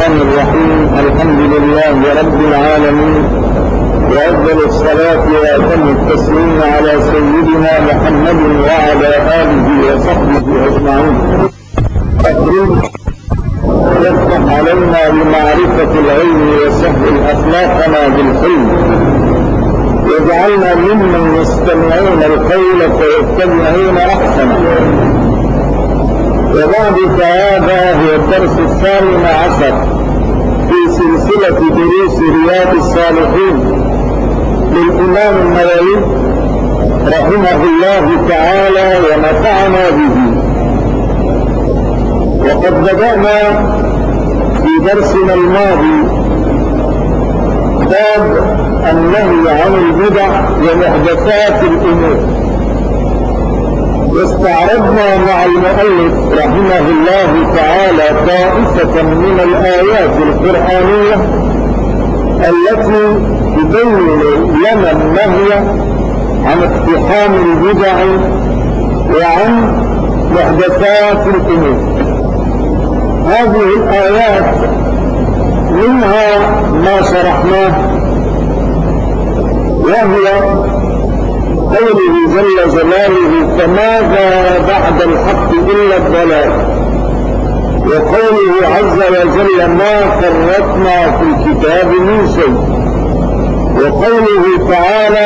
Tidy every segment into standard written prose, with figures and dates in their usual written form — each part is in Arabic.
الرحمن الرحيم. الحمد لله رب العالمين، وأفضل الصلاة وأتم التسليم على سيدنا محمد وعلى آله وصحبه أجمعين. يفتح علينا بمعرفة العلم وسهل أخلاقنا بالحلم، واجعلنا ممن يستمعون القول فيتبعون أحسنه. وبعد فهذا هو الدرس 18 في سلسلة دروس رياض الصالحين للإمام النووي رحمه الله تعالى ونفعنا به. وقد بدأنا في درسنا الماضي باب النهي عن البدع ومحدثات الأمور، واستعرضنا مع المؤلف رحمه الله تعالى طائفة من الآيات القرآنية التي تبين لنا النهي عن اقتحام البدع وعن محدثات الأمور. هذه الآيات منها ما شرحناه، وهي قوله جل جلاله: فماذا بعد الحق إلا الضلال، وقوله عز وجل: ما فرطنا في الكتاب من شيء، وقوله تعالى: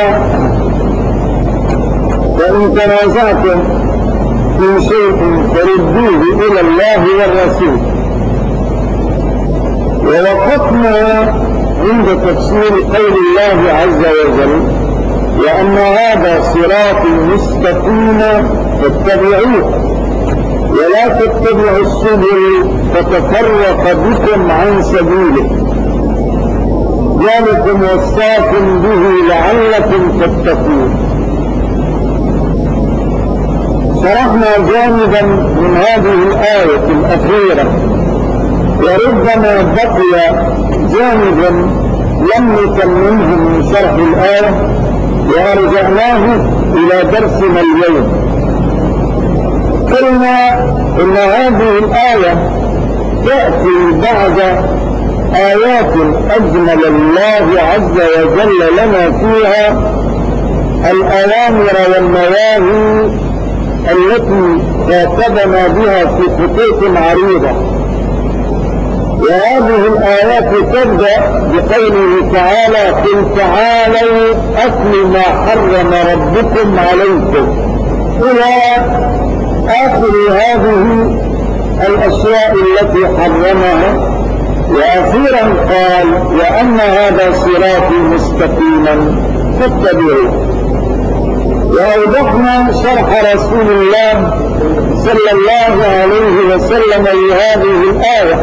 فإن تنازعتم في شيء فردوه إلى الله والرسول. ووقفنا عند تفسير قول الله عز وجل: وأن هذا صراطي مستقيما فاتبعوه ولا تتبعوا السبل فتفرق بكم عن سبيله ذلكم وصاكم به لعلكم تتقون. شرحنا جانبا من هذه الآية الأخيرة، وربما بقي جانبا لم نتممه من شرح الآية وأرجعناه إلى درسنا اليوم. قلنا إن هذه الآية تأتي بعد آيات أجمل الله عز وجل لنا فيها الأوامر والنواهي التي خاطبنا بها في خطوط عريضة. وهذه الآيات تبدأ بقوله تعالى: قل تعالوا أتل ما حرم ربكم عليكم، إلى آخر هذه الأشياء التي حرمها. وأخيرا قال: وأن هذا صراطي مستقيما فاتبعوه. وأوضحنا شرح رسول الله صلى الله عليه وسلم لهذه الآية،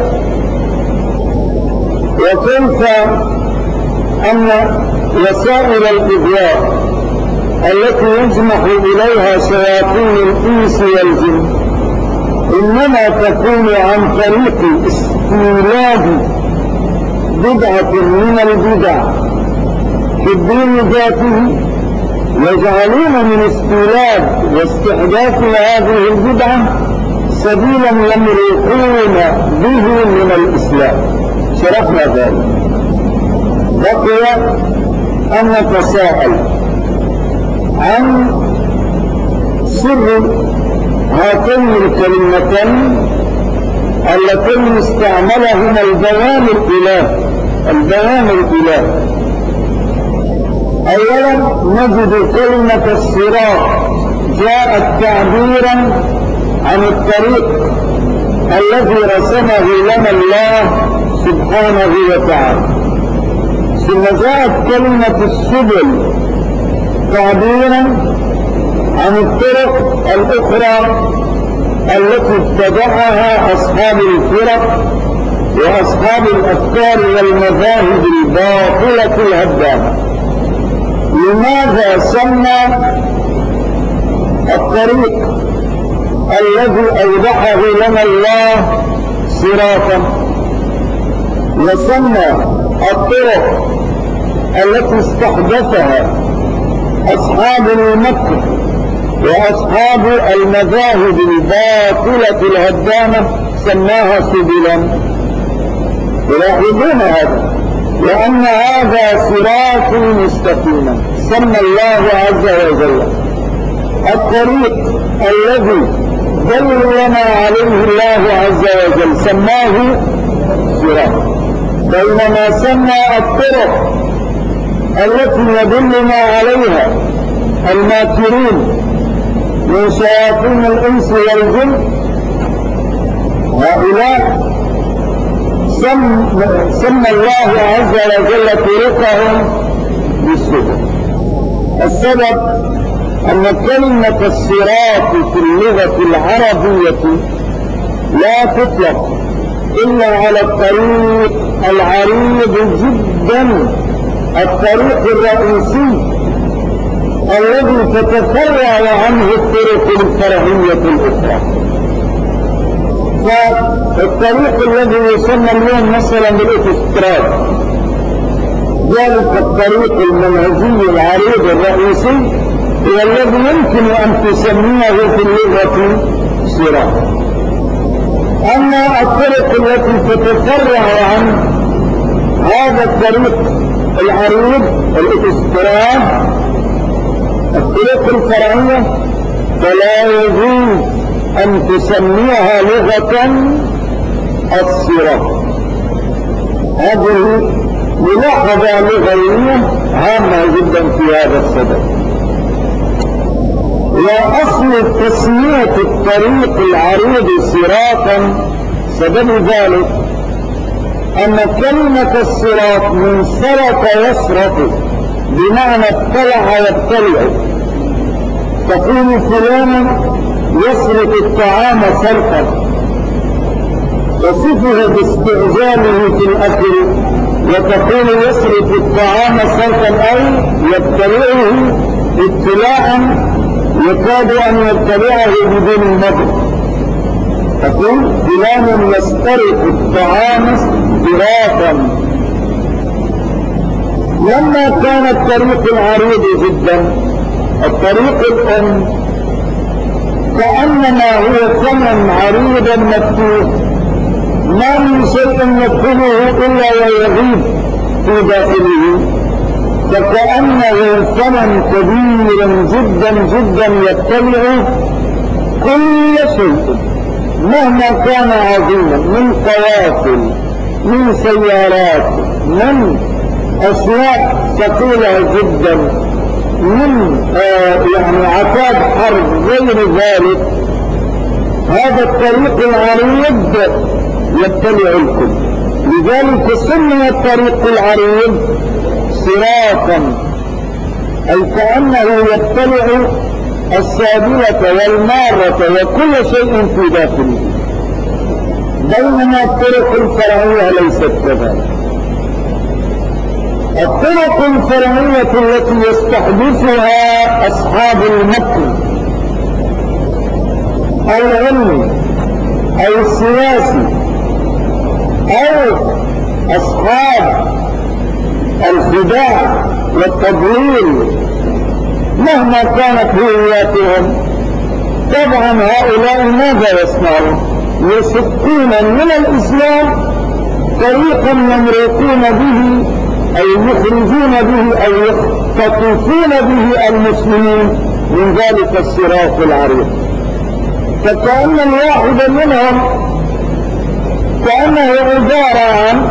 وكيف أن وسائل الإغواء التي يجمح إليها شياطين الإنس والجن إنما تكون عن طريق استيلاد بدعة من البدع في الدين ذاته، يجعلون من استيلاد واستحداث هذه البدعة سبيلا يمرقون به من الإسلام. شرحنا ذلك. بقي أن نتساءل عن سر هاتين الكلمتين اللتين استعملهما البيان الإلهي. أولا نجد كلمة الصراط جاءت تعبيرا عن الطريق الذي رسمه لنا الله سبحانه وتعالى. ثم جاءت كلمة السبل تعبيرا عن الطرق الأخرى التي اتبعها أصحاب الفرق وأصحاب الأفكار والمذاهب الباطلة الهدامة. لماذا سمى الطريق الذي أوضحه لنا الله صراطا، وسمى الطرق التي استحدثها أصحاب المكر وأصحاب المذاهب الباطلة الهدامة سماها سبلا؟ يلاحظون هذا، لأن هذا صراط مستقيما سمى الله عز وجل الطريق الذي دلنا عليه الله عز وجل سماه صراط، بينما سمى الطرق التي يدلنا عليها الماكرين من شياطين الإنس والجن هؤلاء سمى الله عز وجل طرقهم بالسبل. السبب أن كلمة الصراط في اللغة العربية لا تطلق إلا على الطريق العريض جدا، الطريق الرئيسي الذي تتفرع عنه الطرق الفرعية الأخرى. فالطريق الذي يسمى اليوم مثلا بالاوتوستراد، ذلك الطريق المنهجي العريض الرئيسي هو الذي يمكن أن تسميه في اللغة صراط. أما الطرق التي تتفرع عن هذا الطريق العريض الاوتوستراد، الطرق الفرعية، فلا يجوز أن تسميها لغة الصراط. هذه ملاحظة لغوية هامة جدا في هذا السبب. وأصل تسمية الطريق العريض صراطا سبب ذلك أن كلمة الصراط من سرط يسرط بمعنى اطلع يطلع، تقول فلان يسرط الطعام سرقا، وصفه باستعجاله في الأكل، وتقول يسرط الطعام سرقا أي يبتلعه ابتلاعا يكاد أن يبتلعه بدون المضغ. تقول فلان يسترق الطعام استراقا. لما كان الطريق العريض جدا، الطريق الأم كأنما هو ثمن عريضا مفتوح، ما من شيء يدخله إلا ويغيب في داخله، فكأنه ثمن كبير جدا جدا يبتلع كل شيء مهما كان عظيما، من قوافل، من سيارات، من أشياء ثقيلة جدا، من يعني عتاد حرب غير ذلك. هذا الطريق العريض يبتلع الكل، لذلك سمي الطريق العريض صراطا، أي كأنه يبتلع السابلة والمارة وكل شيء في داخله، بينما الطرق الفرعية ليست كذلك. الطرق الفرعية التي يستحدثها أصحاب المكر العلمي أو السياسي أو أصحاب الخداع والتضليل مهما كانت هوياتهم، طبعا هؤلاء ماذا يصنعون؟ يشقون من الإسلام طريقا يمرقون به أو يخرجون به أو يختطفون به المسلمين من ذلك الصراط العريض. فكأن الواحد منهم كأنه عبارة عن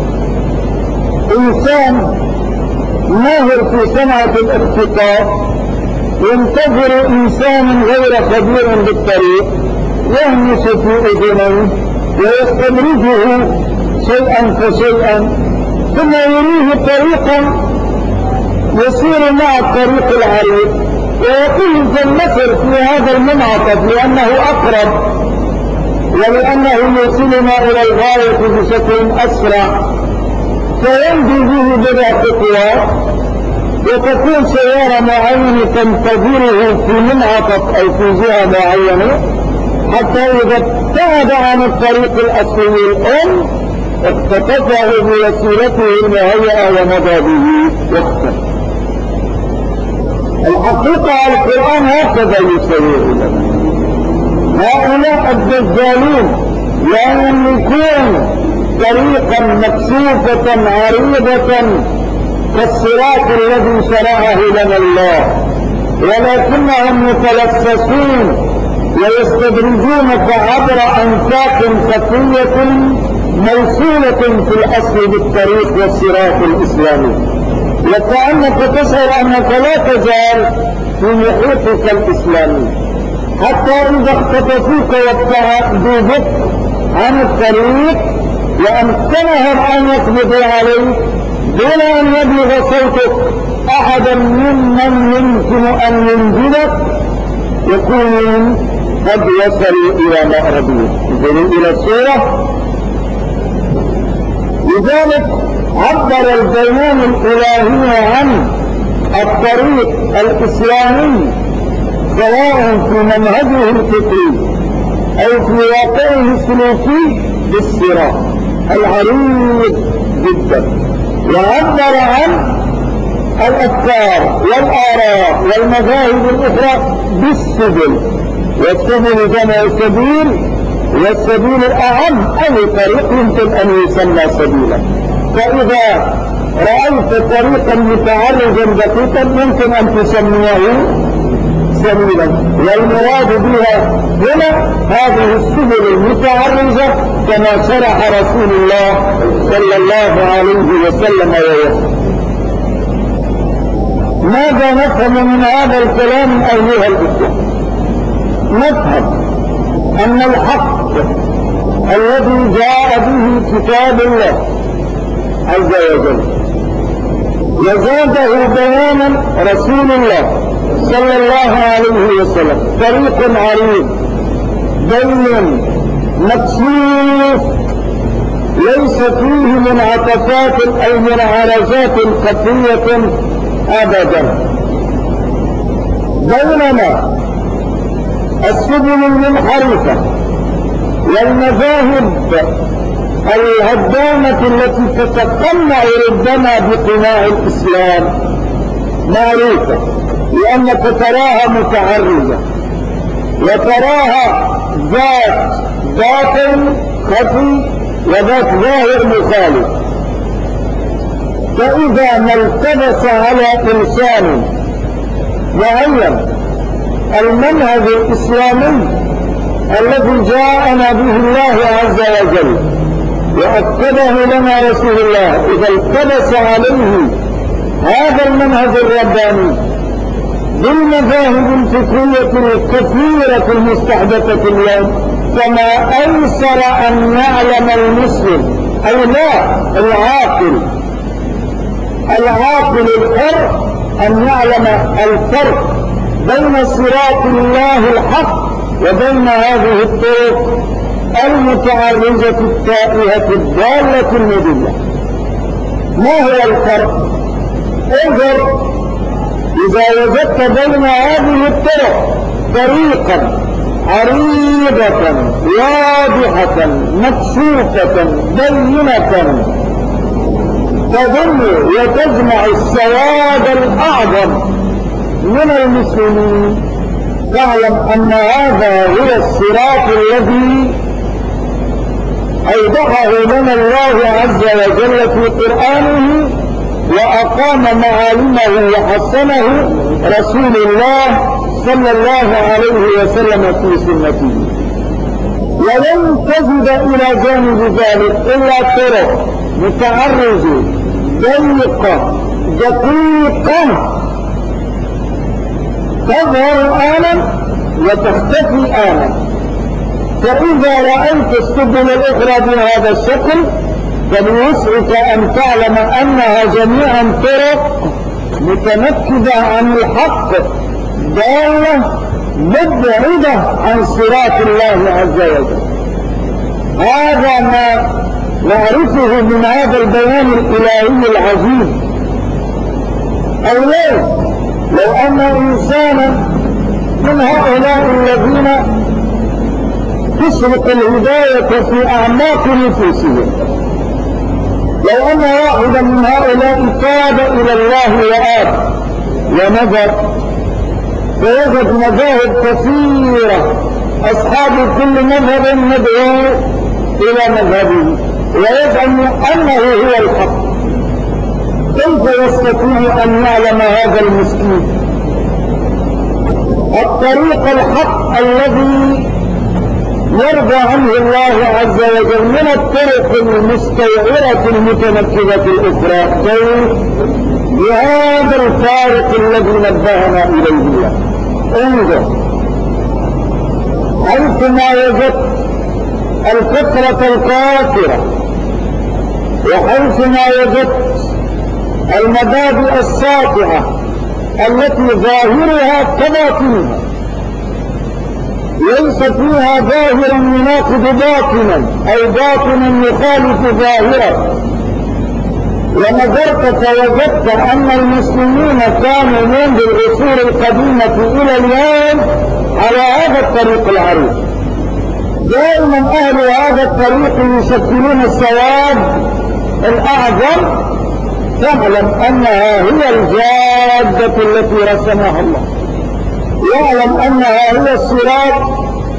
إنسان ماهر في صنعة الاختطاف ينتظر إنسان غير خبير بالطريق يهمس في أذنيه ويستدرجه شيئا فشيئا، ثم يريه طريقا يسير مع الطريق العريض ويقول فلنسر في هذا المنعطف لأنه أقرب ولأنه يوصلنا إلى الغاية بشكل أسرع، فيمضي به بضع خطوات وتكون سيارة معينة تنتظره في منعطف أو في جهة معينة، حتى إذا ابتعد عن الطريق الأصلي الأم اختطفه بوسيلته المهيئة ومضى به وقتا. الحقيقة القرآن هكذا يسويه لنا. هؤلاء الدجالين لا يملكون طريقا مكشوفة عريضة كالصراط الذي شرعه لنا الله، ولكنهم يتلفسون ويستدرجونك عبر أنفاق خفية موصولة في الأصل بالطريق والصراط الإسلامي، وكأنك تشعر أنك لا تزال في محيطك الإسلامي، حتى إذا اختطفوك وابتعدوا بك عن الطريق وأمكنهم أن يقبضوا عليك دون أن يبلغ صوتك أحدا ممن يمكن أن ينجدك، يكونون قد وصلوا إلى مأربهم، يصلوا إلى الصورة. لذلك عبر البيان الإلهي عن الطريق الإسلامي سواء في منهجه الفكري أو في واقعه السلوكي بالصراط العريض جدا، وعبر عن الأفكار والآراء والمذاهب الأخرى بالسبل، والسبل جمع سبيل، والسبيل الأعم أي طريق يمكن أن يسمى سبيلا. فإذا رأيت طريقا متعرجا دقيقا يمكن أن تسميه سبيلا، والمراد بها هنا هذه السبل المتعرجة كما شرح رسول الله صلى الله عليه وسلم ويسلم. ماذا نفهم من هذا الكلام أيها الإخوة؟ نفهم أن الحق الذي جاء به كتاب الله عز وجل وزاده بيانا رسول الله صلى الله عليه وسلم طريق عريض بين مكشوف ليس فيه منعطفات أو منعرجات خفية أبدا، بينما السبل المنحرفة والمذاهب الهدامة التي تتقنع ربما بقناع الإسلام معروفة، لأنك تراها متعرجة وتراها ذات باطن خفي وذات ظاهر مخالف. فإذا ما التبس على إنسان معين المنهج الإسلامي الذي جاءنا به الله عز وجل وأكده لنا رسول الله، إذا التبس عليه هذا المنهج الرباني بالمذاهب الفكرية الكثيرة المستحدثة اليوم، كما أيسر أن يعلم المسلم أو لا العاقل الحر أن يعلم الفرق بين صراط الله الحق وبين هذه الطرق المتعرجة التائهة الضالة المضلة. ما هو الفرق؟ انظر، إذا وجدت بين هذه الطرق طريقا عريضة واضحة مكشوفة بينة تظن وتجمع السواد الأعظم من المسلمين، فاعلم أن هذا هو الصراط الذي أوضحه لنا الله عز وجل في قرآنه وأقام معالمه وحسنه رسول الله صلى الله عليه وسلم في سنته. ولن تجد إلى جانب ذلك إلا طرق متعرجة ضيقة دقيقة تظهر آنا وتختفي آنا. فإذا رأيت السبل الأخرى بهذا الشكل فليسعك أن تعلم أنها جميعا طرق متنكبة عن الحق ضالة مبعدة عن صراط الله عز وجل. هذا ما نعرفه من هذا البيان الإلهي العجيب. أولا لو أن إنسانا من هؤلاء الذين تشرق الهداية في أعماق نفوسهم، لو أن واحدا من هؤلاء تاب إلى الله وآب ونظر فوجد مذاهب كثيرة أصحاب كل مذهب ندعو إلى مذهبه، ويجعل يعلم أنه هو الحق، كيف يستطيع أن يعلم هذا المسكين الطريق الحق الذي يرضى عنه الله عز وجل من الطرق المستوعرة المتنكبة الأخرى؟ كيف؟ بهذا الفارق الذي نبهنا إليه الله. انظر، حيثما وجدت الفكرة الكافرة وحيثما وجدت المبادئ الساطعة التي ظاهرها كباطنها ليس فيها ظاهرا يناقض باطنا أو باطنا يخالف ظاهرا، ونظرت فوجدت أن المسلمين كانوا منذ العصور القديمة إلى اليوم على هذا الطريق العريض، دائما أهل هذا الطريق يشكلون السواد الأعظم، تعلم أنها هي الجادة التي رسمها الله، واعلم أنها هي الصراط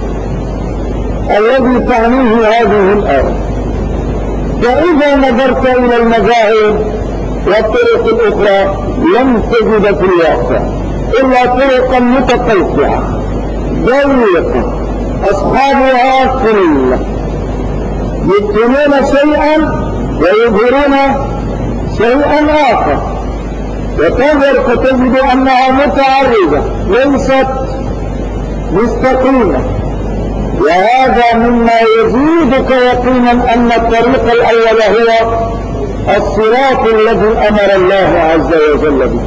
الذي تعنيه هذه الآية. فإذا نظرت إلى المذاهب والطرق الأخرى لم تجد في الواقع إلا طرقا متقطعة ضيقة أصحابها كلها يبطلون شيئا ويظهرون شيئا آخر، وتنظر فتجد أنها متعرضة ليست مستقيمة، وهذا مما يزيدك يقينا أن الطريق الأول هو الصراط الذي أمر الله عز وجل به.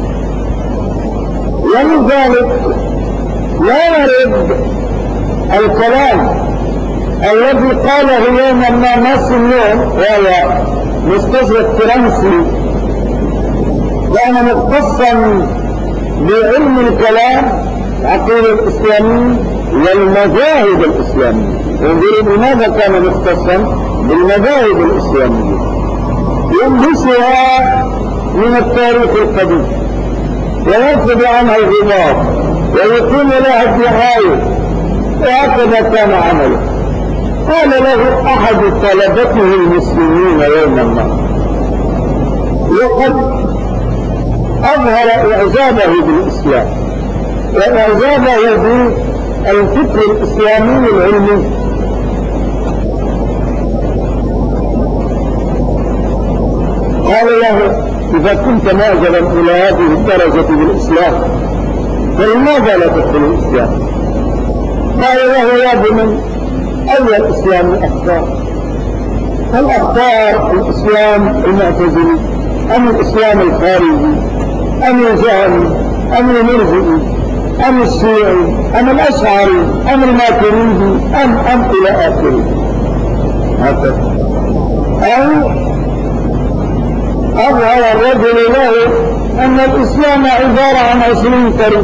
ولذلك لا نرد الكلام الذي قاله يوما ما ناس اليوم، وهو مستشرق فرنسي كان مختصا بعلم الكلام العقيدة الإسلامية والمذاهب الإسلامية. انظروا لماذا كان مختصا بالمذاهب الإسلامية، ينبسها من التاريخ القديم ويرفض عنها الغبار ويقيم لها الدعاية، وهكذا كان عمله. قال له أحد طلبته المسلمين يوما ما، وقد أظهر إعجابه بالإسلام وإعجابه بالفكر الإسلامي العلمي، قال له إذا كنت معجبا إلى هذه الدرجة بالإسلام فلماذا لا تدخل الإسلام؟ قال له يا بني أي الإسلام أختار؟ هل أختار الإسلام المعتزلي أم الإسلام الخارجي أم الجهمي أم المرجئي أم الشيعي أم الأشعري أم الماتريدي أم إلى آخره؟ هكذا. أو أظهر الرجل له أن الإسلام عبارة عن 20 طريق،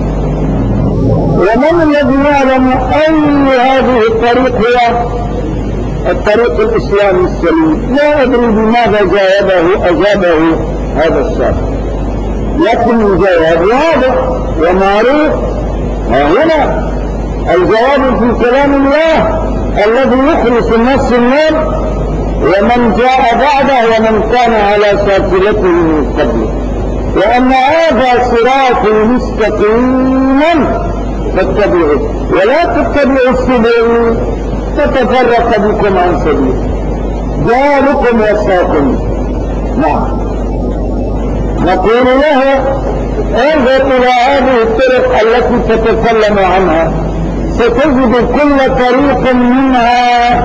ومن الذي يعلم أي هذه الطريق هي الطريق الإسلامي السليم؟ لا أدري بماذا أجابه هذا الشاب، لكن الجواب واضح ومعروف. هنا الجواب في كلام الله الذي يخلص النفس النار ومن جاء بعده ومن كان على شاكلته من قبله، وأن هذا صراط مستقيما فاتبعوه ولا تتبعوا السبل فتفرق بكم عن سبيله ذلكم وصاكم. نعم، نقول له انظر إلى هذه الطرق التي تتكلم عنها، ستجد كل طريق منها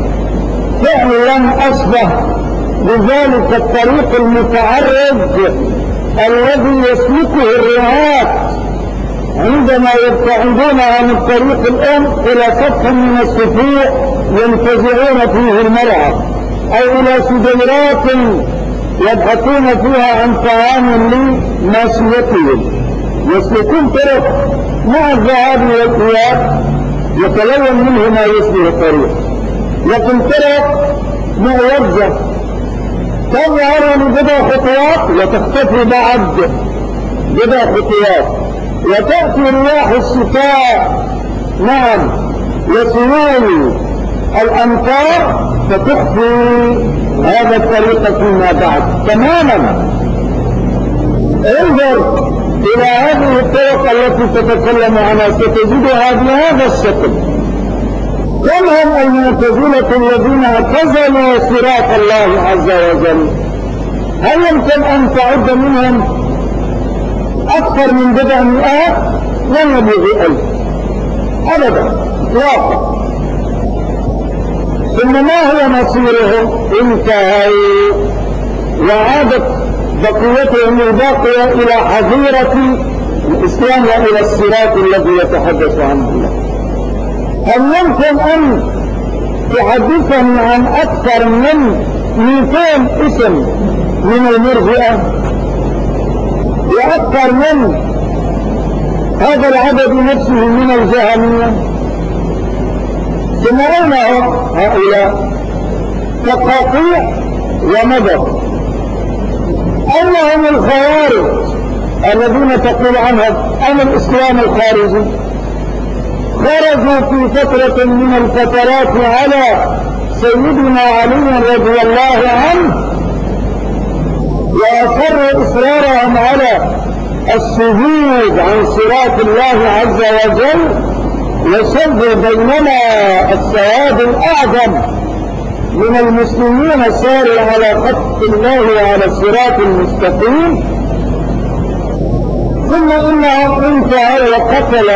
فعلا أشبه بذلك الطريق المتعرض الذي يسلكه الرعاة عندما يبتعدون عن الطريق الأم إلى سطح من السفوح ينتزعون فيه المرعى، أو إلى شجيرات يبحثون فيها عن طعام لماشيتهم. يسلكون طرق مع الذهاب والإياب يتلون منه ما يشبه الطريق، لكن طرق معوجة تظهر لبضع خطوات وتختفي بعد بضع خطوات، وتأتي رياح الشتاء نعم وسيول الأمطار فتخفي هذا الطريق فيما بعد تماما. انظر إلى هذه الطرق التي تتكلم عنها ستجدها بهذا الشكل. كم هم المعتزلة الذين اعتزلوا صراط الله عز وجل؟ هل يمكن أن تعد منهم أكثر من 700 لن يبلغ 1000 أبدا واقع. ثم ما هو مصيرهم؟ انتهوا وعادت بقيتهم الباقية إلى حظيرة الإسلام وإلى الصراط الذي يتحدث عنه الله. هل يمكن أن تحدثني عن أكثر من 200 اسم من المرجئة وأكثر من هذا العدد نفسه من الجهمية؟ ثم أين هؤلاء؟ تقاطيع ومدد. أين هم الخوارج الذين تقول عنهم أن الإسلام الخارجي؟ خرجوا في فترة من الفترات على سيدنا علي رضي الله عنه وأصروا إصرارهم على الشهود عن صراط الله عز وجل وشدوا بيننا السواد الأعظم من المسلمين ساروا على خط الله وعلى الصراط المستقيم. ثم إنهم انتهوا وقتل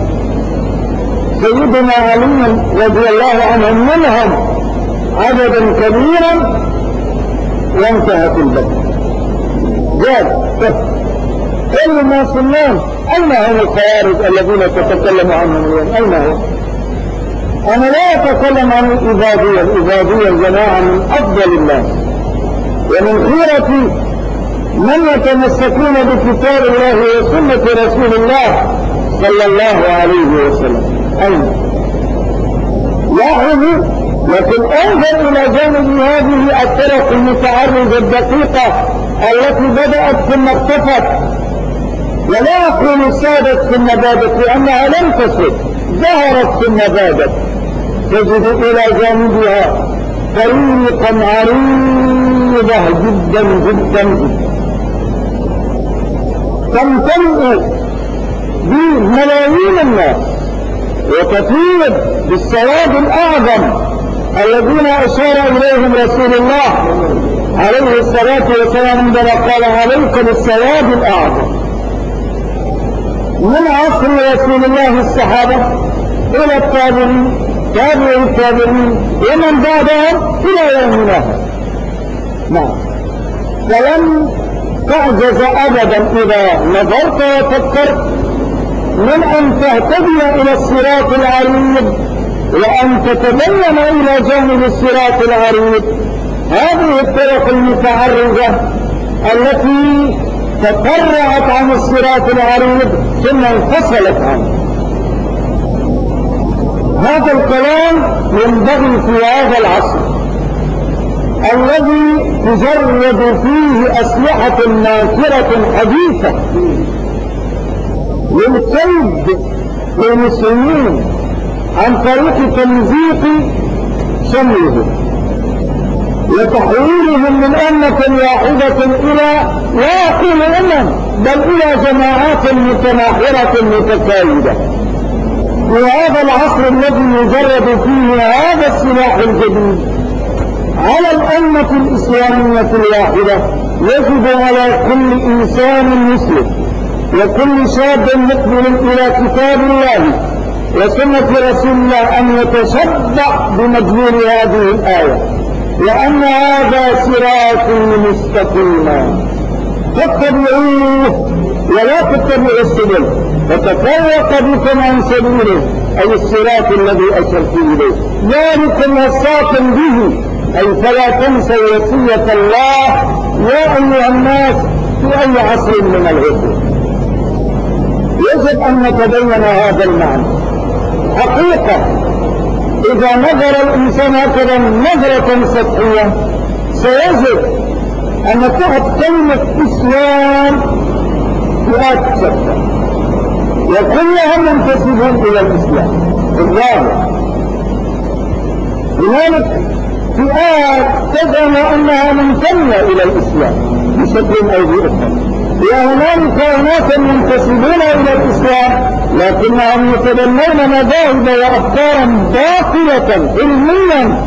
سيدنا علي رضي الله عنه منهم عددا كبيرا وانتهت البدء. كل الناس اليوم أين هم الخوارج الذين تتكلم عنهم اليوم؟ أين هم؟ أنا لا أتكلم عن الإبادية. الإبادية جماعة من أفضل الناس ومن خيرة من يتمسكون بكتاب الله وسنة رسول الله صلى الله عليه وسلم. أين؟ لاحظوا. لكن انظر إلى جانب هذه الطرق المتعرضة الدقيقة التي بدأت ثم اختفت، ولا أقول سادت ثم بادت لأنها لم تسد، ظهرت ثم بادت. تجد إلى جانبها طريقا عريضة جدا جدا جدا تمتلئ بملايين الناس وتفيد بالسواد الأعظم الذين أشار إليهم رسول الله عليه الصلاة والسلام عندما قال عليكم السواد الأعظم من عصر رسول الله الصحابة إلى التابعين تابعوا التابعين ومن بعدهم إلى يومنا هذا. نعم. فلن تعجز أبدا إذا نظرت وفكرت من أن تهتدي إلى الصراط العريض وأن تتبين إلى جانب الصراط العريض هذه الطرق المتعرجة التي تفرعت عن الصراط العريض ثم انفصلت عنه. هذا الكلام ينبغي في هذا العصر الذي تجرد فيه أسلحة ناكرة حديثة للكيد للمسلمين عن طريق تمزيق شملهم وتحويلهم من أمة واحدة إلى لا أقول أمم بل إلى جماعات متناحرة متكايدة. في هذا العصر الذي يجرد فيه هذا السلاح الجديد على الأمة الإسلامية الواحدة يجب على كل إنسان مسلم وكل شاب مقبل إلى كتاب الله وسنة رسول الله أن يتشبع بمدلول هذه الآية وأن هذا صراطي مستقيما فاتبعوه ولا تتبعوا السبل فتفرق بكم عن سبيله أي الصراط الذي أشرت إليه ذلكم وصاكم به أي فلا تنسوا وصية الله يا أيها الناس في أي عصر من العصور. يجب أن نتبين هذا المعنى حقيقة. إذا نظر الإنسان هكذا نظرة سطحية سيجد أن تحت كلمة إسلام فئات شتى وكلهم منتسبون إلى الإسلام بالله. لذلك فئات تزعم أنها منتمية إلى الإسلام بشكل أو بآخر، وهنالك أناس ينتسبون إلى الإسلام لكنهم يتبنون مذاهب وأفكارا باطلة علميا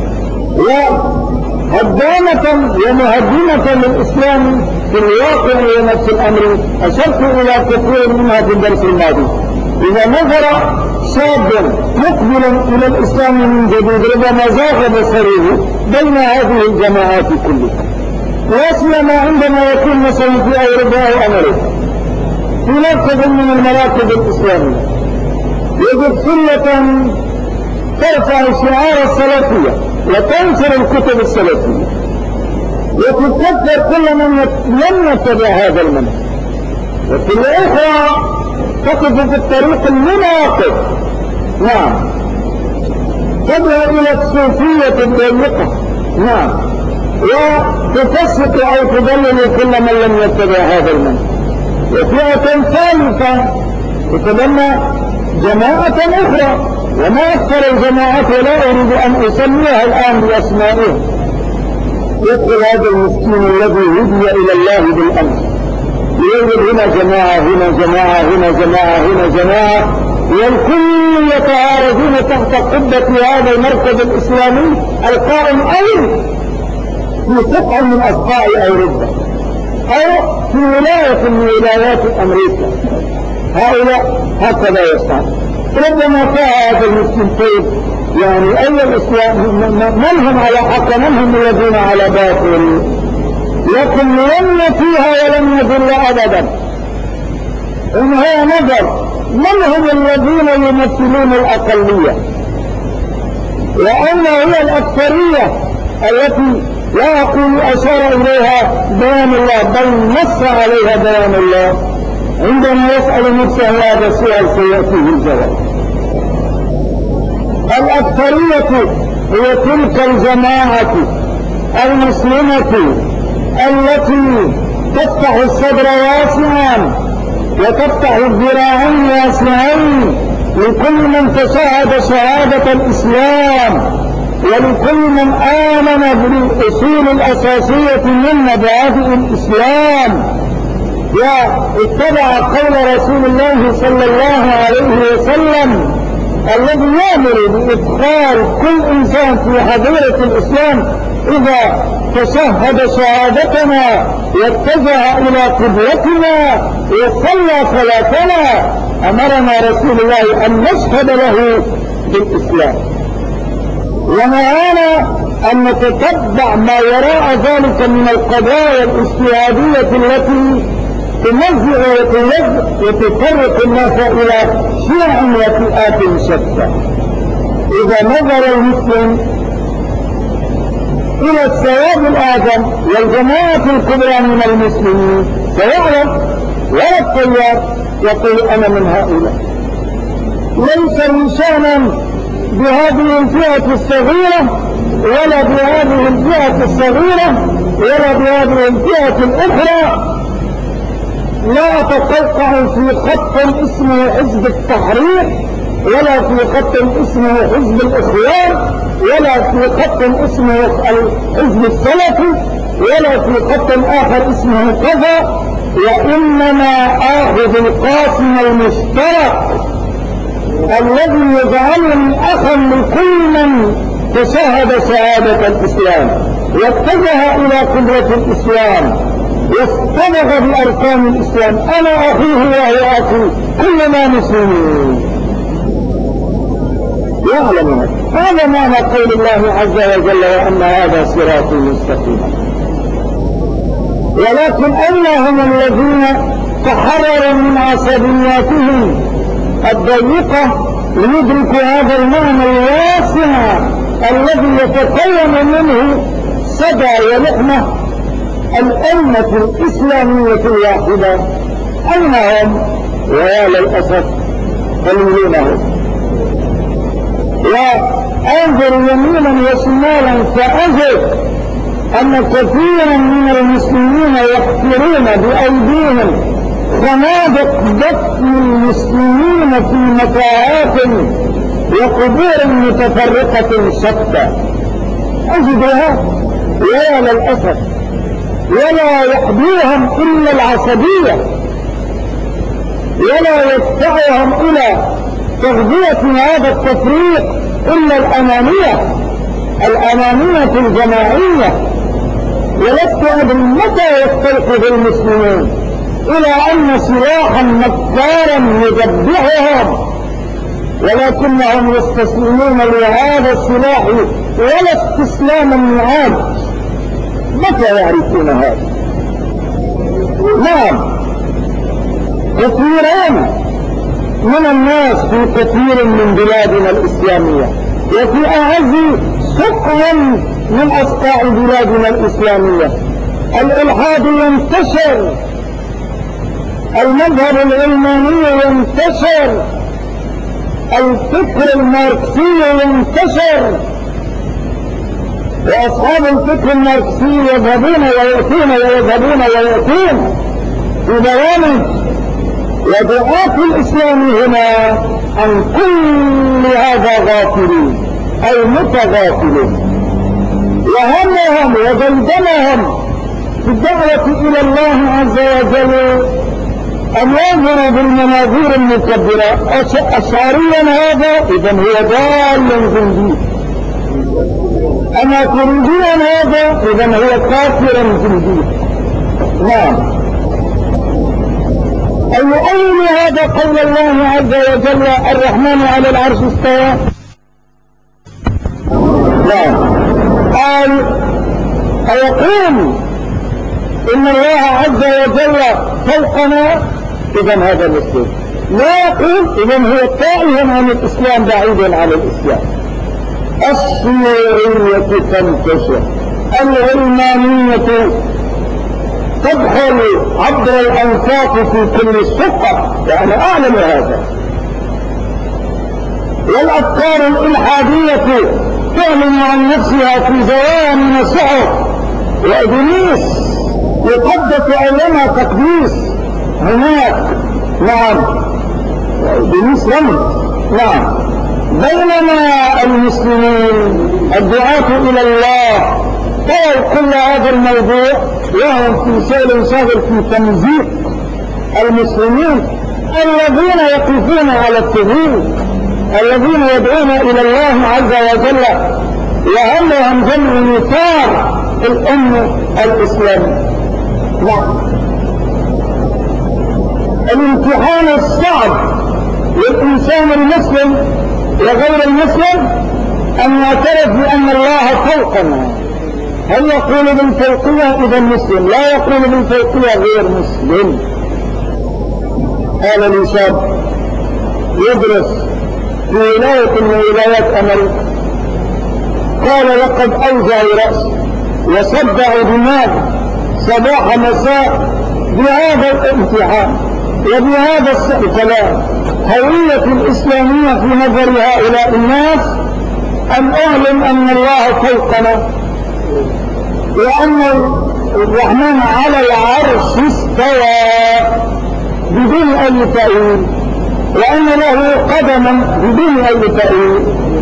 وهدامة ومهدمة للإسلام في الواقع ونفس الأمر. أشرت إلى كثير منها في الدرس الماضي. إذا نظر شاب مقبل إلى الإسلام من جديد ربما زاغ بصره بين هذه الجماعات كلها، لا سيما عندما يكون مثلا في أوروبا أو أمريكا في مركز من المراكز الإسلامية يجد سنة ترفع شعار السلفية وتنشر الكتب السلفية وتكفر كل من لم يتبع هذا المنهج، وفي الأخرى تقف في الطريق المناقض. نعم، تذهب إلى الصوفية الضيقة. نعم، وتفسق أو تدلل كل من لم يتبع هذا المنهج. وفئة ثالثة تتبنى جماعة أخرى، وما أكثر الجماعات ولا أريد أن أسميها الآن بأسمائها. يدخل هذا المسكين الذي هدي إلى الله بالأمس يوجد هنا جماعة هنا جماعة هنا جماعة هنا جماعة، والكل يتعارضون تحت قبة هذا المركز الإسلامي القائم أي في قطعة من أصقاع أوروبا أو في ولاية من ولايات أمريكا. هؤلاء هكذا يصنع. ربما فيها هذا المسلم طيب، يعني أي الإسلام من هم على حق من هم الذين على باطل، لكن لم فيها ولم يضل أبدا. إن هي نظر من هم الذين يمثلون الأقلية، وأن هي الأكثرية التي لا أقول أشار إليها بيان الله بل نص عليها بيان الله. عندما يسأل نفسه هذا السؤال سيأتيه الجواب. الأكثرية هي تلك الجماعة المسلمة التي تفتح الصدر واسعا وتفتح الذراعين واسعين لكل من تشاهد شهادة الإسلام ولكل من آمن بالأصول الأساسية من مبادئ الإسلام واتبع قول رسول الله صلى الله عليه وسلم الذي يأمر بإدخال كل إنسان في حضيرة الإسلام إذا تشهد شهادتنا واتجه إلى قبلتنا وصلى صلاتنا أمرنا رسول الله أن نشهد له بالإسلام، ونهانا أن نتتبع ما وراء ذلك من القضايا الاجتهادية التي تنزع وتفرق الناس إلى شيع وفئات شتى. إذا نظر المسلم إلى السواد الآدم والجماعة الكبرى من المسلمين سيعلم ولا الطيار يقول أنا من هؤلاء. ليس نشانا بهذه الفئة الصغيرة ولا بهذه الفئة الصغيرة ولا بهذه الفئة الأخرى. لا أتقوقع في خط اسمه حزب التحرير ولا في خط اسمه حزب الإخوان ولا في خط اسمه الحزب السلفي ولا في خط آخر اسمه كذا، وإنما آخذ القاسم المشترك الذي يجعلني أخا لكل من تشاهد شهادة الإسلام واتجه إلى قدرة الإسلام واستبغ بأركان الإسلام. أنا أخيه وهو أخي كلنا مسلمين. يعلم هذا معنى قول الله عز وجل وأن هذا صراطي مستقيما. ولكن أين هم الذين تحرروا من عصبياتهم الضيقة ليدركوا هذا المعنى الواسع الذي يتكون منه صدى ولحمة الأمة الإسلامية الواحدة؟ أين هم؟ ويا للأسف قليلونهم. وأنظر يمينا وشمالا فأجد أن كثيرا من المسلمين يحفرون بأيديهم خنادق دفن المسلمين في متاهات وقبور متفرقة شتى. أجد هذا ولا للأسف، ولا يحبيهم إلا العصبية، ولا يدفعهم إلى تغذية هذا التفريق إلا الأنانية الجماعية. ولست أدري متى يستيقظ المسلمون إلى أن سلاحا مكارا يذبحهم، ولكنهم يستسلمون لهذا السلاح ولا استسلام النعام. متى يعرفون هذا؟ نعم، كثيران من الناس في كثير من بلادنا الإسلامية وفي أعز سقع من أسقاع بلادنا الإسلامية الإلحاد ينتشر، المذهب العلماني ينتشر، الفكر الماركسي ينتشر، وأصحاب الفكر الماركسي يذهبون ويأتون ويذهبون ويأتون في برامج، ودعاة الإسلام هنا عن كل هذا غافلين أي متغافلين، وهمهم ودندنهم في الدعوة إلى الله عز وجل أن يظهروا بالمناظير المكبرة. أشعريا هذا إذن هو ضال زنديق، أما كرديا هذا إذن هو كافر زنديق. نعم، أي يؤول هذا قول الله عز وجل الرحمن على العرش استوى. نعم، قال أيقول إن الله عز وجل فوقنا، إذن هذا مسلم. لا يقول إذن هو تائه عن الإسلام بعيد عن الإسلام. الشيوعية تنتشر، العلمانية تدخل عبر الأنفاق في كل السقة، وأنا أعلم هذا، والأفكار الإلحادية تعلن عن نفسها في زوايا من الصحف، وإبليس يقدس أيما تقديس هناك. نعم، وإبليس رمز. نعم، بينما المسلمين الدعاة إلى الله طول كل هذا الموضوع وهم في سيل صغر في تمزيق المسلمين الذين يقفون على التوحيد، الذين يدعون إلى الله عز وجل، وهمهم جمع نثار الأمة الإسلامية. نعم، الامتحان الصعب للإنسان المسلم وغير المسلم أن يعترف بأن الله فوقنا. هل يقول بالفوقية إذا مسلم؟ لا يقول بالفوقية غير مسلم. قال لي شاب يدرس في ولاية من ولايات أمريكا، قال لقد أوجع رأسي وصدع دماغي صباح مساء بهذا الامتحان وبهذا الكلام. هوية الإسلامية في نظر هؤلاء الناس أن أعلم أن الله فوقنا، وأن الرحمن على العرش استوى بدون أي تأويل، وأن له قدما بدون أي تأويل.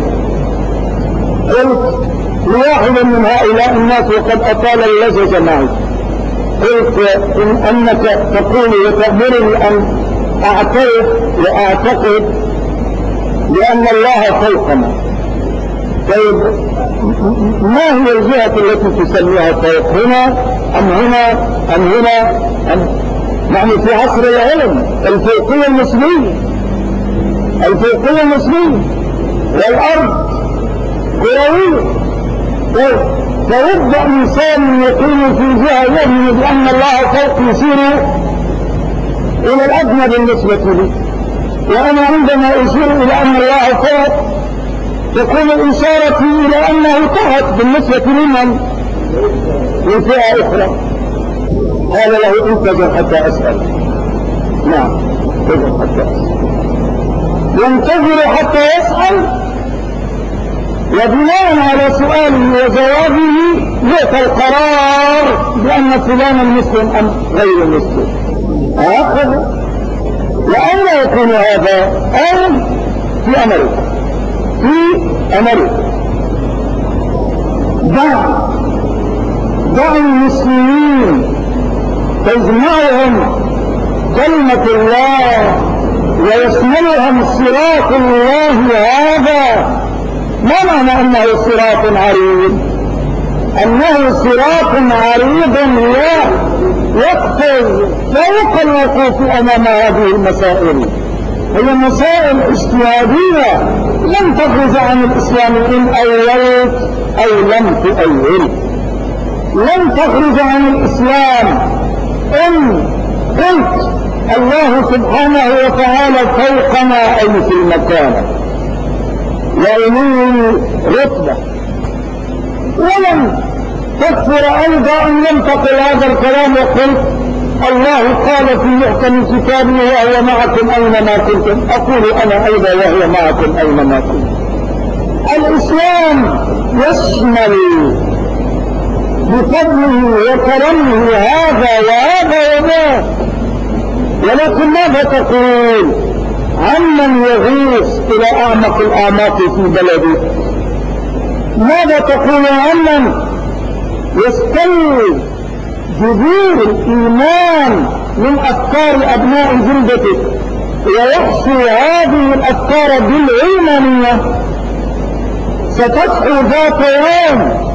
قلت لواحد من هؤلاء الناس وقد أطال اللجج معي، قلت إن أنك تقول وتأمرني أن أعترف وأعتقد بأن الله فوقنا، طيب ما هي الجهة التي تسميها فوق؟ هنا أم هنا أم هنا نحن في عصر العلم الفوقية المسلمية، الفوقية المسلمية، والأرض كروية. فيبدأ إنسان يكون في جهة يؤمن بأن الله فوق يصير إلى الأدنى بالنسبة لي، وأنا عندما أشير إلى أن الله فوق تكون إشارتي إلى أنه تحت بالنسبة لمن؟ لفئة أخرى. قال له انتظر حتى أسأل. نعم، انتظر حتى أسأل. ينتظر حتى يسأل، وبناء على سؤاله وجوابه يؤتى القرار بأن فلانا مسلم أم غير مسلم. هكذا. وأين يكون هذا؟ في أمريكا، في أمريكا. دع المسلمين تجمعهم كلمة الله ويشملهم صراط الله هذا. ما معنى أنه صراط عريض؟ أنه صراط عريض يقفز فوق الوقوف أمام هذه المسائل. هي مسائل اجتهادية لم تخرج عن الإسلام إن أولت أو لم تؤول، لم تخرج عن الإسلام إن قلت الله سبحانه وتعالى فوقنا أي في المكان وإنه رتبة. ولم تكفر أيضا أن لم تقل هذا الكلام وقلت الله قال في محكم كتابه وهو معكم أينما كنتم، أقول أنا أيضا وهو معكم أينما كنتم. الإسلام يشمل بفضله وكرمه هذا وهذا وذاك. ولكن ماذا تقول عمن يغوص إلى أعمق الأعماق في بلده؟ ماذا تقول عمن يستوي جذور الإيمان من أفكار أبناء جلدته ويحصي هذه الأفكار بالعلمانية؟ ستصحو ذات يوم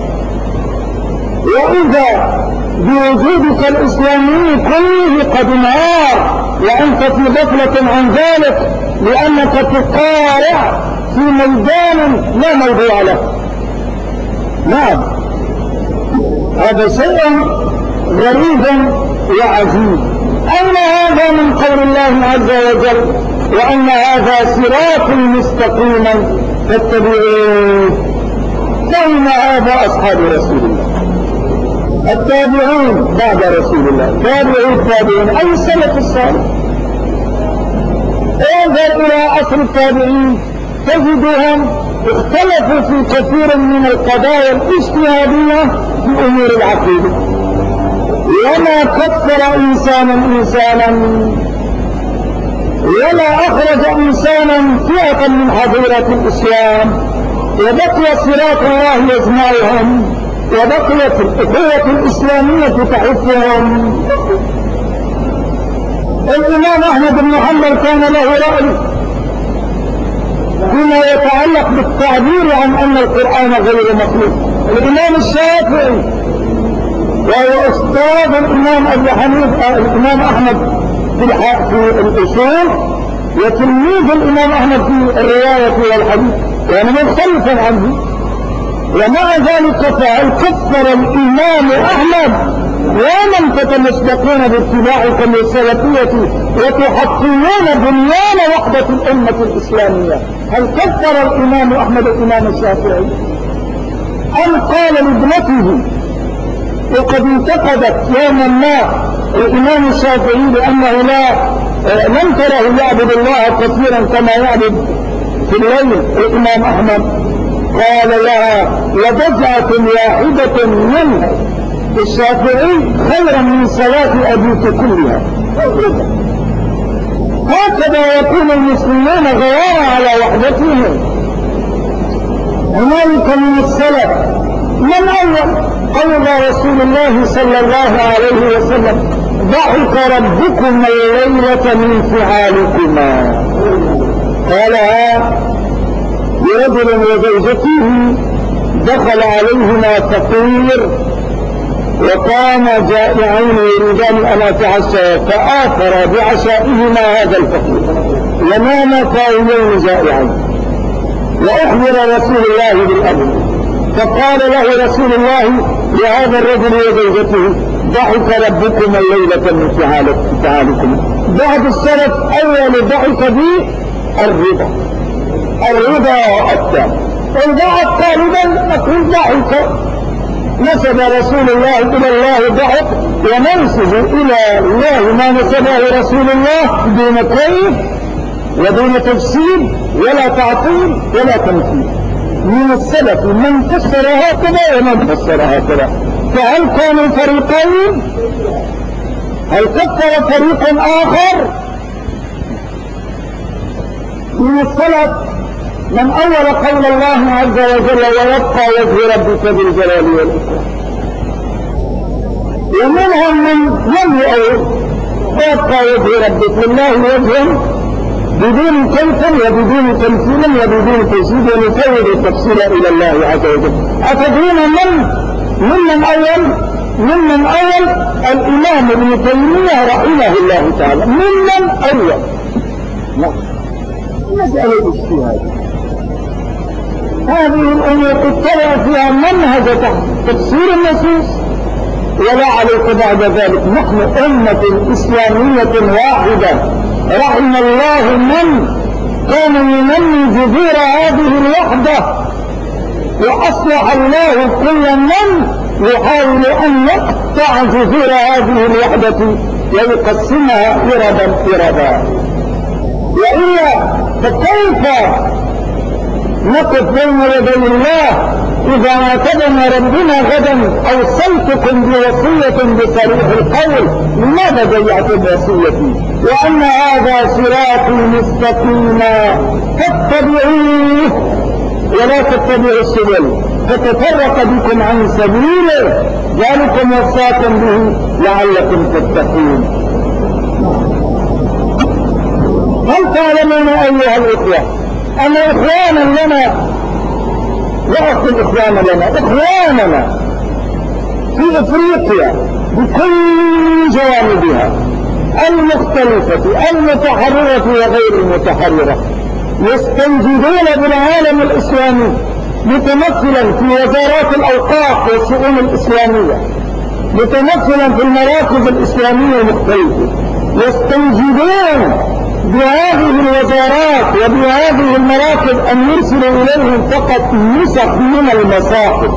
وإذا بوجودك الإسلامي كله قد انهار وأنت في غفلة عن ذلك، لأنك تقارع في ميدان لا موضوع له. نعم، هذا شيء غريب وعجيب. أين هذا من قول الله عز وجل وأن هذا صراط مستقيما فاتبعوه؟ فإن هذا أصحاب رسول الله، التابعون بعد رسول الله، تابعوا التابعين أي السلف الصالح. انظر إلى أصل التابعين تجدهم اختلفوا في كثير من القضايا الاجتهادية في أمور العقيدة، وما كفر إنسانا ولا أخرج إنسانا فئة من حظيرة الإسلام، وبقي صراط الله يجمعهم، وبقيت الأخوة الإسلامية تحفهم. الإمام أحمد بن حنبل كان له رأي فيما يتعلق بالتعبير عن أن القرآن غير مخلوق. الإمام الشافعي وهو أستاذ الإمام أبي حنيفة الإمام أحمد في الأصول وتلميذ الإمام أحمد في الرواية والحديث، يعني مختلفا عنه، ومع ذلك فهل كفر الإمام أحمد ومن تتمسكون باتباعكم للسلفية وتحطمون بنيان وحدة الأمة الإسلامية؟ هل كفر الإمام أحمد الإمام الشافعي؟ أم قال لابنته وقد انتقدت يوما ما الإمام الشافعي لأنه لم تره يعبد الله كثيرا كما يعبد في الليل الإمام أحمد، قال لها لضجعة واحدة من الشافعي خيرا من صلاة أبيك كلها. هكذا يكون المسلمون غيارا على وحدتهم. هنالك من السلف من أول قول رسول الله صلى الله عليه وسلم ضحك ربكم الليلة من فعالكما، قالها برجل وزوجته دخل عليهما فقير وكان جائعين يريدان أن يتعشى، فآثر بعشائهما هذا الفقير ونام قائمين جائعين، وأخبر رسول الله بالأمر، فقال له رسول الله لهذا الرجل وزوجته ضحك ربكم الليلة من فعالكم. بعض السلف أول ضحك به الرضا التام، الضحك طالبا نقول ضحك، نسب رسول الله إلى الله ضحك وننسب إلى الله ما نسبه رسول الله دون كيف ودون تفسير ولا تعطيل ولا تمثيل. من السلف من فسر هكذا ومن فسر هكذا. فهل كانوا فريقين؟ هل كفر فريق آخر؟ من السلف من أول قول الله عز وجل ويبقى وجه ربك بالجلال والإكرام، ومنهم من لم يؤول ويبقى وجه ربك لله وجه بدون كيف وبدون تمثيل وبدون تجسيد، ونفوض التفصيل إلى الله عز وجل. أتدرون ممن أول الإمام ابن تيمية رحمه الله تعالى، ممن أول. نعم، مسألة اجتهاد. هذه الأمور اتبع فيها منهج تفسير النصوص، ولا عليك بعد ذلك. نحن أمة إسلامية واحدة، رحم الله من كان ينمي جذور هذه الوحدة، وأصلح الله كل من يحاول أن يقطع جذور هذه الوحدة ويقسمها إربا. وإلا فكيف نقف بين يدي الله إذا عاتبنا ربنا غدا أوصيتكم بوصية بصريح القول، لماذا ضيعتم وصيتي وأن هذا صراطي مستقيما فاتبعوه ولا تتبعوا السبل فتفرق بكم عن سبيله، ذلكم وصاكم به لعلكم تتقون. هل تعلمون أيها الإخوة أن إخوانا لنا وأخذ إخواننا في إفريقيا بكل جوانبها المختلفة المتحررة وغير المتحررة يستنجدون بالعالم الإسلامي، متمثلا في وزارات الأوقاف والشؤون الإسلامية، متمثلا في المراكز الإسلامية المختلفة، يستنجدون بهذه الوزارات وبهذه المراكز أن يرسلوا إليهم فقط نسخ من المصاحف،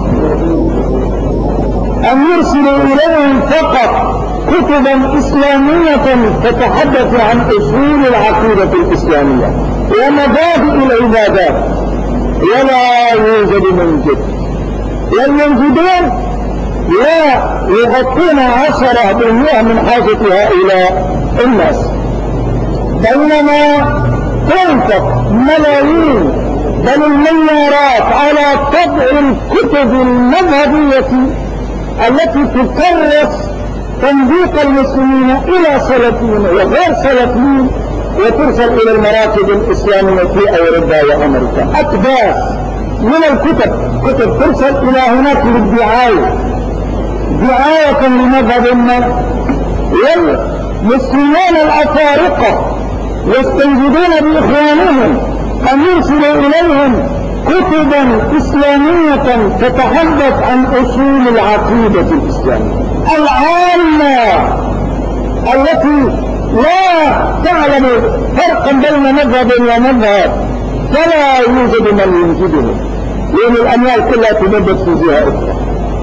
أن يرسلوا إليهم فقط كتبا إسلامية تتحدث عن أصول العقيدة الإسلامية ومبادئ العبادات، ولا يوجد منجد. والمنجدون لا يغطون 10% من حاجة هؤلاء الناس، بينما تنفق ملايين بل المليارات على طبع الكتب المذهبية التي تكرس تنظيف المسلمين إلى سلفيين وغير سلفيين وترسل إلى المراكز الإسلامية في أوروبا وأمريكا. أكباس من الكتب، كتب ترسل إلى هناك للدعاية، دعاية لمذهب ما. والمسلمين الأفارقة يستنجدون بإخوانهم أن يرسلوا إليهم كتبا إسلامية تتحدث عن أصول العقيدة الإسلامية العامة التي لا تعلم فرقا بين مذهب ومذهب، فلا يوجد من ينجده، لأن الأموال كلها تبدد في جهة أخرى.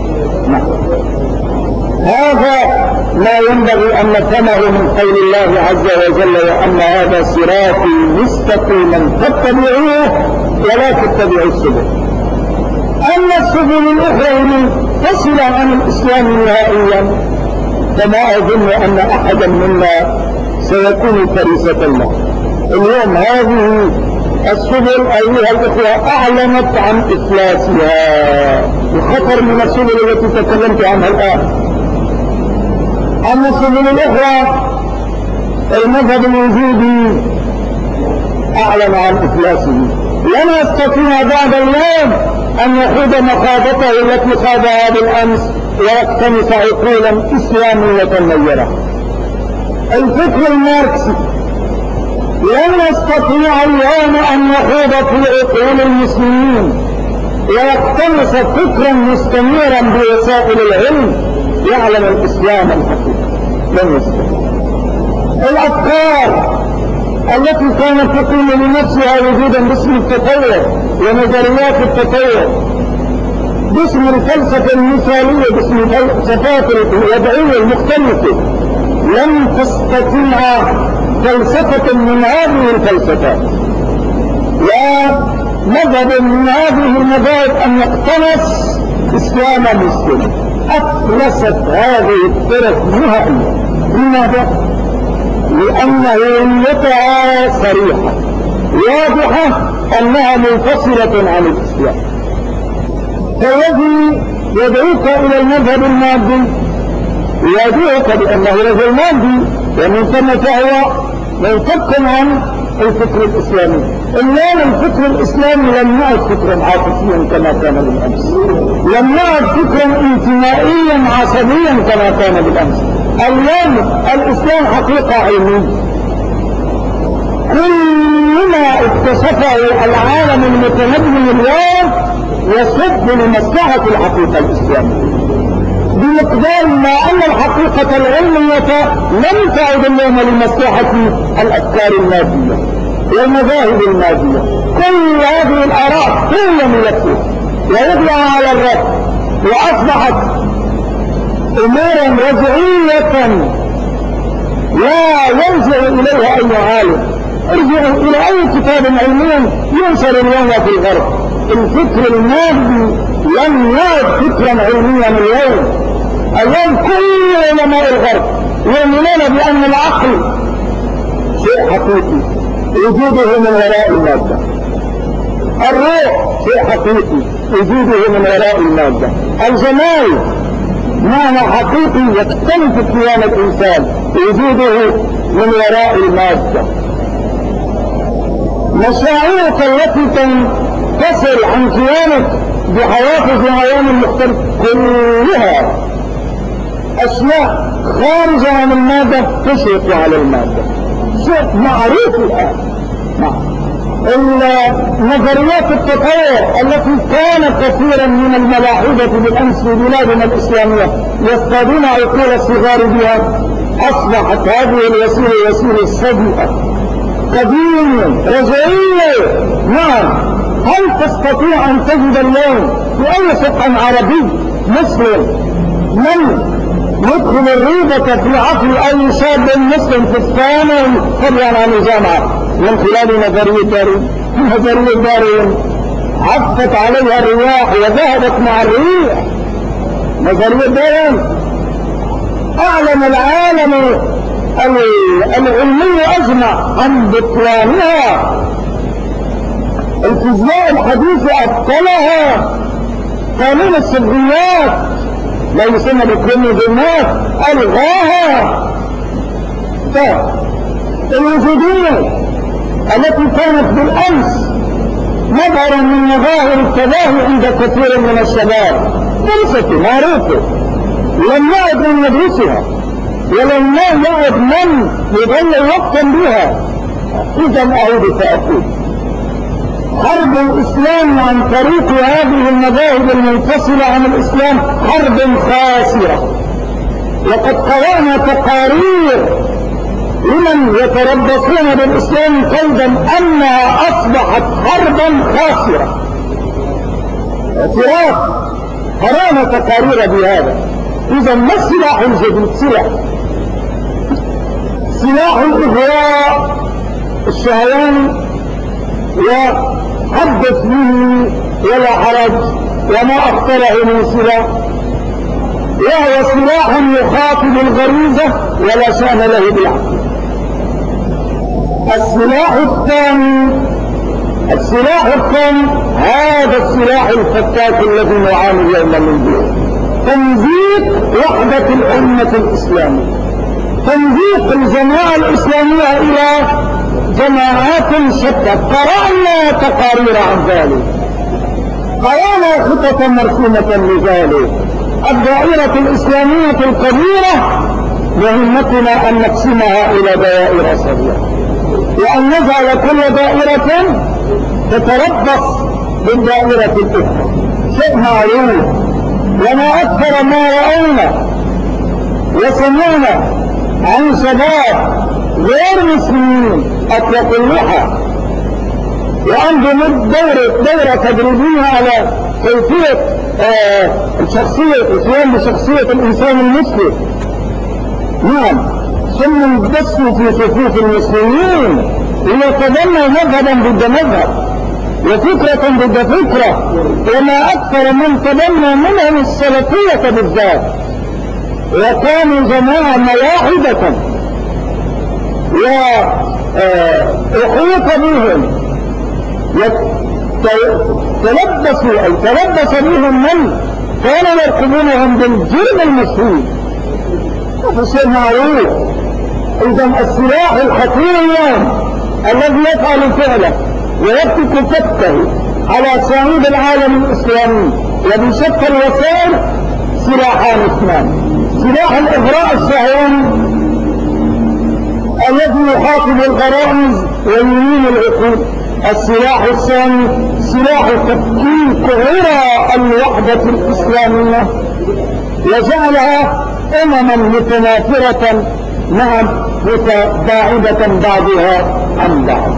هذا ما ينبغي أن نفهمه من قول الله عز وجل وأن هذا صراطي مستقيما فاتبعوه ولا تتبعوا السبل. أما السبل الأخرى منفصل عن الإسلام نهائيا، فما أظن أن أحدا منا سيكون فريسة له. اليوم هذه السبل أيها الإخوة أعلنت عن إفلاسها، الخطر من السبل التي تكلمت عنها الآن. أما السبل الأخرى المذهب الوجودي أعلن عن إفلاسه، لن يستطيع بعد اليوم أن يخوض مخاضته التي خاضها بالأمس ويقتنص عقولا إسلامية منيرة. الفكر الماركسي لن يستطيع اليوم أن يخوض في عقول المسلمين ويقتنص فكرا مستمرا بوسائل العلم يعلم الإسلام الحقيقي، لن يستطيع. الأفكار التي كانت تقيم لنفسها وجودا باسم التطور ونظريات التطور، باسم الفلسفة المثالية، باسم الفلسفات الوضعية المختلفة، لن تستطيع فلسفة من هذه الفلسفات ومذهب من هذه المذاهب أن يقتنص إسلام المسلم. أفلست هذه الطرق نهائيا. لماذا؟ لأن هويتها صريحة واضحة أنها منفصلة عن الإسلام. فالذي يدعوك إلى المذهب المادي يدعوك بأنه رجل مادي، ومن ثم فهو منفك عن الفكر الإسلامي. الآن الفكر الإسلامي لم يعد فكرا عاطفيا كما كان بالأمس، لم يعد فكرا انتمائيا عصبيا كما كان بالأمس. اليوم الإسلام حقيقة علمية، كل ما اكتشفه العالم المتمدن اليوم يصب لمصلحة الحقيقة الإسلامية، بمقدار ما أن الحقيقة العلمية لم تعد اليوم لمصلحة الأفكار المادية والمذاهب المادية. كل هذه الآراء هي ملكية ويطلع على الرأس، وأصبحت أمورا رجعية لا يرجع إليها أي عالم. ارجعوا إلى أي كتاب علمي ينشر اليوم في الغرب. الفكر المادي لم يعد فكرا علميا اليوم. اليوم كل علماء الغرب يؤمنون بأن العقل شيء حقيقي وجوده من وراء المادة، الروح شيء حقيقي وجوده من وراء المادة، الجمال معنى حقيقي يختلف كيان الإنسان وجوده من وراء المادة. مشاعرك التي تنفصل عن كيانك بحوافز وعوامل مختلفة كلها أشياء خارجة عن المادة تشرف على المادة، شيء معروف الآن. نظريات التطور التي كانت كثيرا من الملاحدة بالأمس في بلادنا الإسلامية يصطادون عقول الصغار بها، أصبحت هذه الوسيلة وسيلة سيئة قديمة رجعية. نعم، هل تستطيع أن تجد اليوم في أي فقه عربي مسلم من يدخل الريبة في عقل أي شاب مسلم في الثاني فضلا عن الجامعة من خلال نظرية دارين عفت عليها الرياح وذهبت مع الريح؟ نظرية دارين أعلم العالم العلمي أجمع عن بطلانها. الفيزياء الحديثة أبطلها، قانون السبعيات لا يسمى بالكروموزومات ألغاها. الوجودية التي كانت بالأمس مظهرا من مظاهر التباهي عند كثير من الشباب ليست معروفة، لم يعد من يدرسها ولم يعد من يضل وقتا بها. إذا أعود فأقول حرب الإسلام عن طريق هذه المذاهب المنفصلة عن الإسلام حرب خاسرة، وقد قرأنا تقارير لمن يتربصون بالإسلام قيدا أنها أصبحت حربا خاسرة. اعتراف، قرأنا تقارير بهذا. إذا ما السلاح الجديد؟ سلاح الإغراء الشهواني، وحدث به ولا حرج وما أخطره من سلاح، وهو سلاح يخاطب الغريزة ولا شأن له بالعقل. السلاح الثاني هذا السلاح الفتاك الذي نعاني اليوم منه، تمزيق وحدة الأمة الإسلامية، تمزيق الجماعة الإسلامية إلى جماعات شتى. قرأنا تقارير عن ذلك، قرأنا خطة مرسومة لذلك. الدائرة الإسلامية الكبيرة مهمتنا أن نقسمها إلى دوائر صغيرة، وأن نجعل كل دائرة تتربص بالدائرة الأخرى. شيء معروف، وما أكثر ما رأينا وسمعنا عن شباب غير مسلمين أطلقوا اللحى وعندهم دورة تدريبية على كيفية الإسلام بشخصية الإنسان المسلم. نعم، ثم يدسوا في صفوف المسلمين ليتبنوا مذهبا ضد مذهب وفكرة ضد فكرة، وما أكثر من تبنى منهم السلفية بالذات، وكانوا جماعة ملاحدة وأحيط بهم تلبسوا أو تلبس بهم من كانوا يركبونهم بالجرم المشهور. هذا شيء معروف. إذا السلاح الخطير اليوم الذي يفعل فعله ويفتك فته على صعيد العالم الإسلامي وبشتى الوسائل سلاحان اثنان: سلاح الإغراء الشهواني الذي يحاطب الغرائز ويمين العقول. السلاح الثاني سلاح تفكيك عرى الوحدة الإسلامية وجعلها متنافرة متباعدة بعضها عن بعض.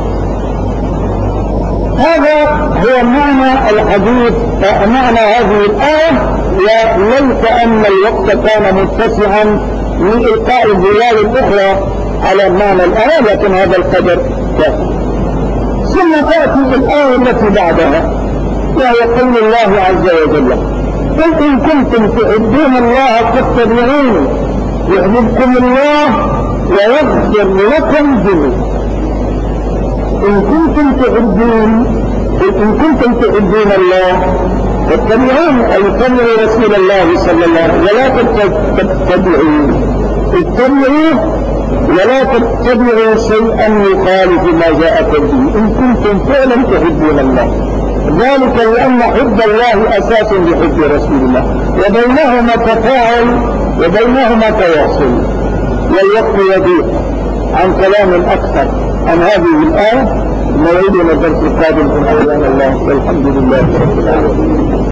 هذا هو معنى الحديث، معنى هذه الآية. وليس أن الوقت كان متسعا لإلقاء الظلال الأخرى على معنى الآية، لكن هذا القدر كافي. ثم تأتي الآية التي بعدها وهي قول الله عز وجل: قل إن كنتم تحبون الله فاتبعوني يحببكم الله ويغفر لكم ذنوبكم. إن كنتم تحبون الله فاتبعوني، أي اتبعوا رسول الله صلى الله عليه وسلم، ولا اتبعوه ولا تتبعوا شيئا يخالف ما جاءكم به إن كنتم فعلا تحبون الله. ذلك لأن حب الله أساس لحب رسول الله، وبينهما تفاعل وبينهما تواصل. والوقت يضيق عن كلام أكثر عن هذه الآية. موعدنا الدرس القادم إن شاء الله، والحمد لله رب العالمين.